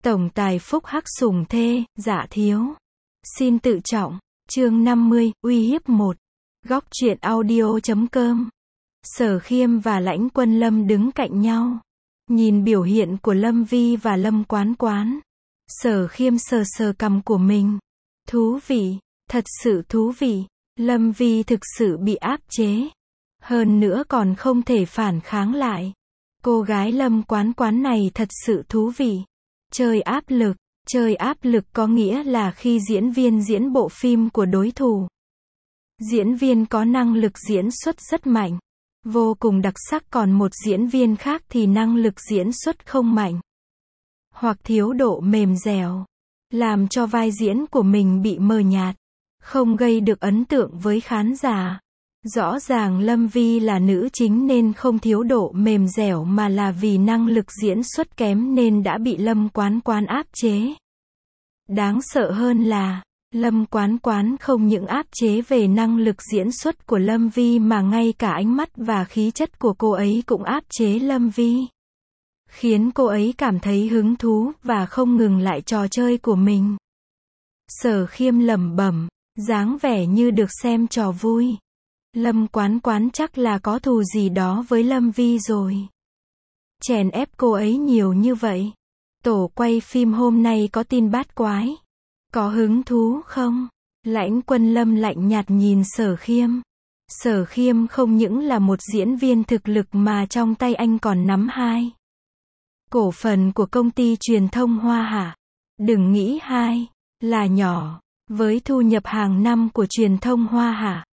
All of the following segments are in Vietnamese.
Tổng tài phúc hắc sủng thê, dạ thiếu. Xin tự trọng. Chương 50, uy hiếp 1. Góc truyện audio.com. Sở Khiêm và Lãnh Quân Lâm đứng cạnh nhau. Nhìn biểu hiện của Lâm Vi và Lâm Quán Quán. Sở Khiêm sờ sờ cằm của mình. Thú vị, thật sự thú vị. Lâm Vi thực sự bị áp chế. Hơn nữa còn không thể phản kháng lại. Cô gái Lâm Quán Quán này thật sự thú vị. Chơi áp lực. Chơi áp lực có nghĩa là khi diễn viên diễn bộ phim của đối thủ. Diễn viên có năng lực diễn xuất rất mạnh, vô cùng đặc sắc, còn một diễn viên khác thì năng lực diễn xuất không mạnh, hoặc thiếu độ mềm dẻo, làm cho vai diễn của mình bị mờ nhạt, không gây được ấn tượng với khán giả. Rõ ràng Lâm Vi là nữ chính nên không thiếu độ mềm dẻo mà là vì năng lực diễn xuất kém nên đã bị Lâm Quán Quán áp chế. Đáng sợ hơn là, Lâm Quán Quán không những áp chế về năng lực diễn xuất của Lâm Vi mà ngay cả ánh mắt và khí chất của cô ấy cũng áp chế Lâm Vi. Khiến cô ấy cảm thấy hứng thú và không ngừng lại trò chơi của mình. Sở Khiêm lẩm bẩm, dáng vẻ như được xem trò vui. Lâm Quán Quán chắc là có thù gì đó với Lâm Vi rồi. Chèn ép cô ấy nhiều như vậy. Tổ quay phim hôm nay có tin bát quái. Có hứng thú không? Lãnh Quân Lâm lạnh nhạt nhìn Sở Khiêm. Sở Khiêm không những là một diễn viên thực lực mà trong tay anh còn nắm 2 cổ phần của công ty truyền thông Hoa Hạ. Đừng nghĩ 2 là nhỏ, với thu nhập hàng năm của truyền thông Hoa Hạ.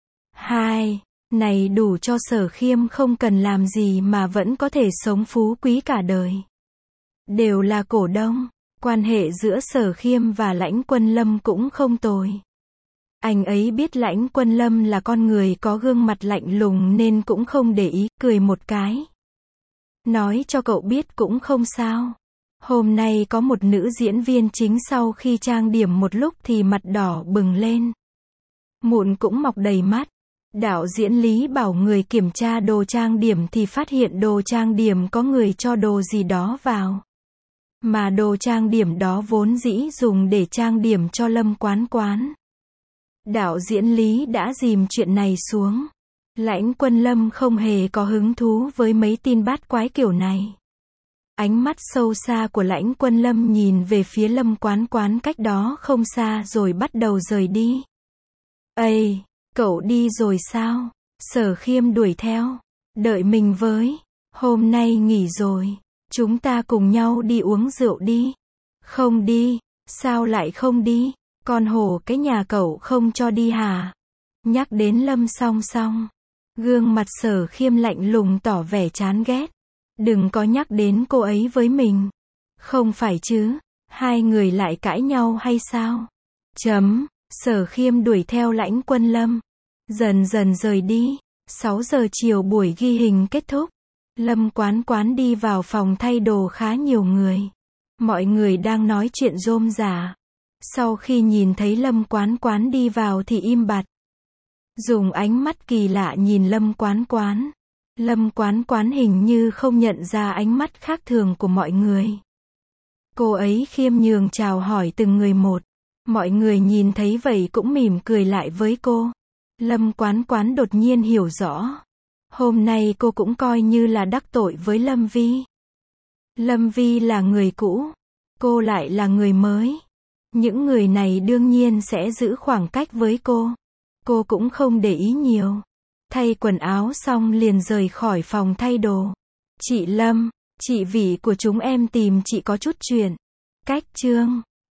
2 này đủ cho Sở Khiêm không cần làm gì mà vẫn có thể sống phú quý cả đời. Đều là cổ đông. Quan hệ giữa Sở Khiêm và Lãnh Quân Lâm cũng không tồi. Anh ấy biết Lãnh Quân Lâm là con người có gương mặt lạnh lùng nên cũng không để ý, cười một cái. Nói cho cậu biết cũng không sao. Hôm nay có một nữ diễn viên chính sau khi trang điểm một lúc thì mặt đỏ bừng lên. Mụn cũng mọc đầy mắt. Đạo diễn Lý bảo người kiểm tra đồ trang điểm thì phát hiện đồ trang điểm có người cho đồ gì đó vào. Mà đồ trang điểm đó vốn dĩ dùng để trang điểm cho Lâm Quán Quán. Đạo diễn Lý đã dìm chuyện này xuống. Lãnh Quân Lâm không hề có hứng thú với mấy tin bát quái kiểu này. Ánh mắt sâu xa của Lãnh Quân Lâm nhìn về phía Lâm Quán Quán cách đó không xa rồi bắt đầu rời đi. Ây, cậu đi rồi sao? Sở Khiêm đuổi theo. Đợi mình với. Hôm nay nghỉ rồi. Chúng ta cùng nhau đi uống rượu đi. Không đi. Sao lại không đi? Con hổ cái nhà cậu không cho đi hả? Nhắc đến Lâm Song Song. Gương mặt Sở Khiêm lạnh lùng tỏ vẻ chán ghét. Đừng có nhắc đến cô ấy với mình. Không phải chứ? Hai người lại cãi nhau hay sao? Sở Khiêm đuổi theo Lãnh Quân Lâm. Dần dần rời đi. 6 giờ chiều buổi ghi hình kết thúc. Lâm Quán Quán đi vào phòng thay đồ khá nhiều người. Mọi người đang nói chuyện rôm rả. Sau khi nhìn thấy Lâm Quán Quán đi vào thì im bặt. Dùng ánh mắt kỳ lạ nhìn Lâm Quán Quán. Lâm Quán Quán hình như không nhận ra ánh mắt khác thường của mọi người. Cô ấy khiêm nhường chào hỏi từng người một. Mọi người nhìn thấy vậy cũng mỉm cười lại với cô. Lâm Quán Quán đột nhiên hiểu rõ. Hôm nay cô cũng coi như là đắc tội với Lâm Vi. Lâm Vi là người cũ. Cô lại là người mới. Những người này đương nhiên sẽ giữ khoảng cách với cô. Cô cũng không để ý nhiều. Thay quần áo xong liền rời khỏi phòng thay đồ. Chị Lâm, chị Vĩ của chúng em tìm chị có chút chuyện. Cách Trương.